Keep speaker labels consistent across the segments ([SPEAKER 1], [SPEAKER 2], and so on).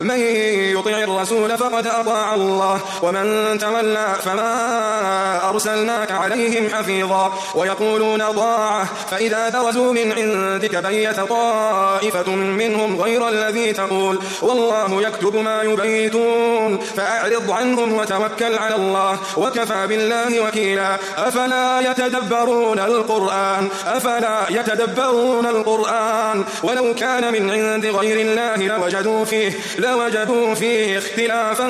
[SPEAKER 1] من يطع الرسول فقد أطاع الله ومن تولى فما أرسلناك عليهم حفيظا ويقولون طاعة فإذا برزوا من عندك بيت طائفة منهم غير الذي تقول والله يكتب ما يبيتون فأعرض عنهم وتوكل على الله وكفى بالله وكيلا. أفلا يتدبرون القرآن ولو كان من عند غير الله لوجدوا فيه اختلافا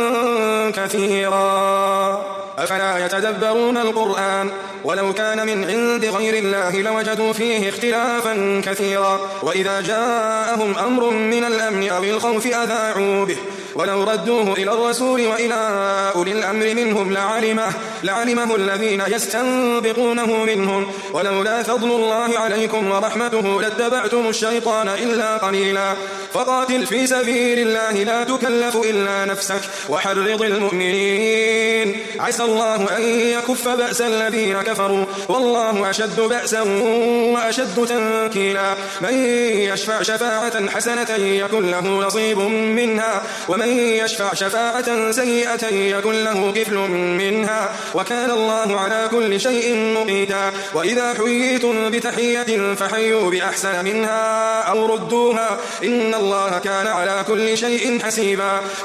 [SPEAKER 1] كثيرا. أفلا يتدبرون القرآن ولو كان من عند غير الله لوجدوا فيه اختلافا كثيرا. وإذا جاءهم أمر من الأمن أو الخوف أذاعوا به ولو ردوه إلى الرسول وإلى أولي الأمر منهم لعلمه الذين يستنبطونه منهم ولولا فضل الله عليكم ورحمته لاتبعتم الشيطان إلا قليلا. فقاتل في سبيل الله لا تكلف إلا نفسك وحرض المؤمنين عسى الله أن يكف بأس الذين كفروا والله أشد بأسا وأشد تنكيلا. من يشفع شفاعة حسنة يكن له نصيب منها ومن يشفع شفاعة سيئة يكن له كفل منها وكان الله على كل شيء مقيتا. وإذا حييتم بتحية فحيوا بأحسن منها أو ردوها إن الله كان على كل شيء حسيبا.